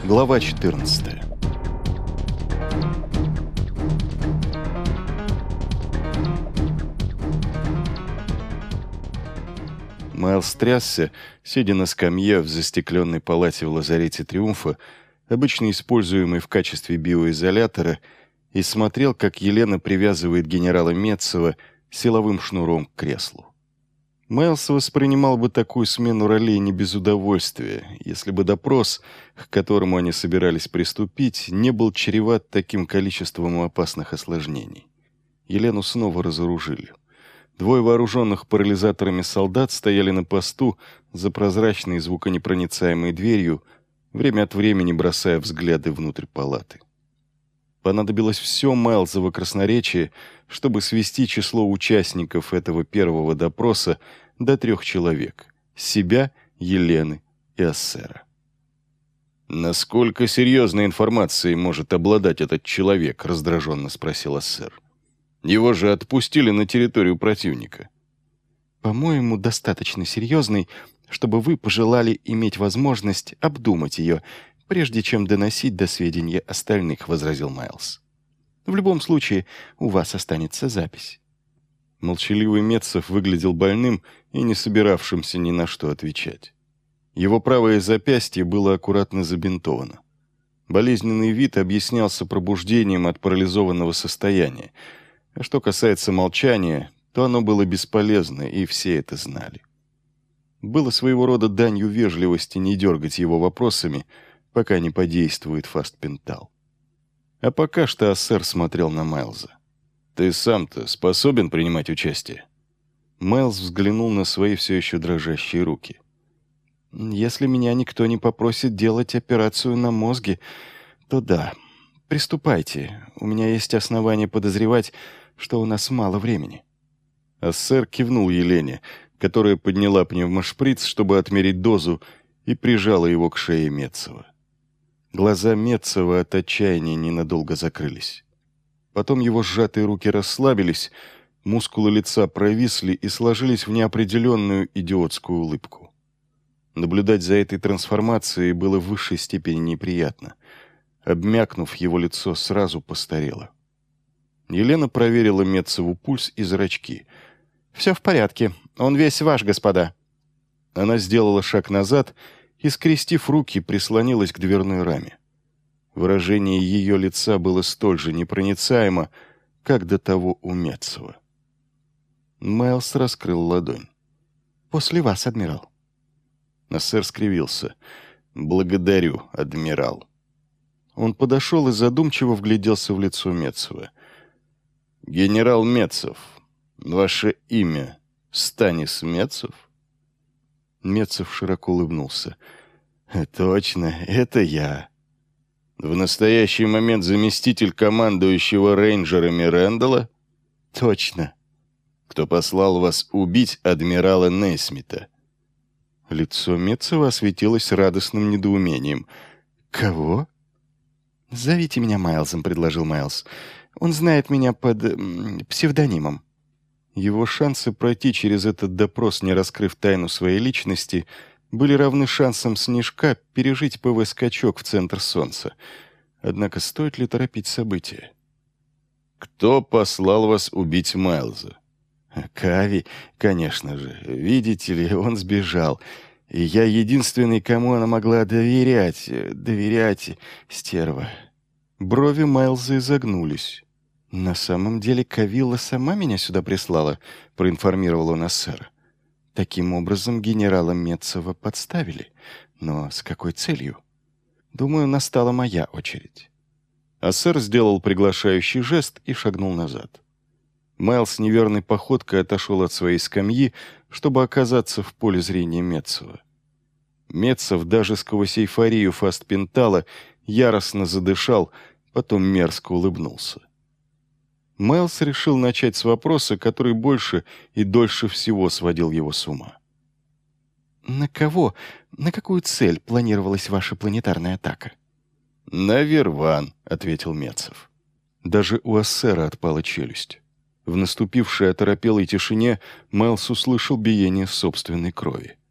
Глава 14. Майлз трясся, сидя на скамье в застекленной палате в лазарете Триумфа, обычно используемой в качестве биоизолятора, и смотрел, как Елена привязывает генерала Метцева силовым шнуром к креслу. Майлз воспринимал бы такую смену ролей не без удовольствия, если бы допрос, к которому они собирались приступить, не был чреват таким количеством опасных осложнений. Елену снова разоружили. 2 вооруженных парализаторами солдат стояли на посту за прозрачной звуконепроницаемой дверью, время от времени бросая взгляды внутрь палаты. Понадобилось все Майлзово красноречие, чтобы свести число участников этого первого допроса до 3 человек – себя, Елены и Ассера. «Насколько серьезной информацией может обладать этот человек?» – раздраженно спросил Ассер. «Его же отпустили на территорию противника». «По-моему, достаточно серьезной, чтобы вы пожелали иметь возможность обдумать ее, прежде чем доносить до сведения остальных», — возразил Майлз. «В любом случае, у вас останется запись». Молчаливый Метцев выглядел больным и не собиравшимся ни на что отвечать. Его правое запястье было аккуратно забинтовано. Болезненный вид объяснялся пробуждением от парализованного состояния, а что касается молчания, то оно было бесполезно, и все это знали. Было своего рода данью вежливости не дергать его вопросами, пока не подействует фастпентал. А пока что Ассер смотрел на Майлза. «Ты сам-то способен принимать участие?» Майлз взглянул на свои все еще дрожащие руки. «Если меня никто не попросит делать операцию на мозге, то да, приступайте. У меня есть основания подозревать, что у нас мало времени». Ассер кивнул Елене, которая подняла пневмошприц, чтобы отмерить дозу, и прижала его к шее Метцева. Глаза Метцева от отчаяния ненадолго закрылись. Потом его сжатые руки расслабились, мускулы лица провисли и сложились в неопределенную идиотскую улыбку. Наблюдать за этой трансформацией было в высшей степени неприятно. Обмякнув, его лицо сразу постарело. Елена проверила Метцеву пульс и зрачки. «Все в порядке. Он весь ваш, господа». Она сделала шаг назад и, скрестив руки, прислонилась к дверной раме. Выражение ее лица было столь же непроницаемо, как до того у Метцева. Майлз раскрыл ладонь. «После вас, адмирал». Ассер скривился. «Благодарю, адмирал». Он подошел и задумчиво вгляделся в лицо Метцева. «Генерал Метцев, ваше имя Станис Метцев?» Метцев широко улыбнулся. «Точно, это я». «В настоящий момент заместитель командующего рейнджерами Рэндалла?» «Точно». «Кто послал вас убить адмирала Нейсмита?» Лицо Метцева осветилось радостным недоумением. «Кого?» «Зовите меня Майлзом», — предложил Майлз. «Он знает меня под псевдонимом». Его шансы пройти через этот допрос, не раскрыв тайну своей личности, были равны шансам Снежка пережить ПВ-скачок в центр Солнца. Однако стоит ли торопить события? «Кто послал вас убить Майлза?» «Кави, конечно же. Видите ли, он сбежал. И я единственный, кому она могла доверять. Доверять, стерва». Брови Майлза изогнулись. «На самом деле Кавилла сама меня сюда прислала», — проинформировал он Ассера. «Таким образом генерала Метцева подставили. Но с какой целью? Думаю, настала моя очередь». Ассер сделал приглашающий жест и шагнул назад. Майлз неверной походкой отошел от своей скамьи, чтобы оказаться в поле зрения Метцева. Метцев даже сквозь эйфорию фастпентала яростно задышал, потом мерзко улыбнулся. Майлз решил начать с вопроса, который больше и дольше всего сводил его с ума. «На кого, на какую цель планировалась ваша планетарная атака?» «На Верван», — ответил Метцев. Даже у Ассера отпала челюсть. В наступившей оторопелой тишине Майлз услышал биение собственной крови.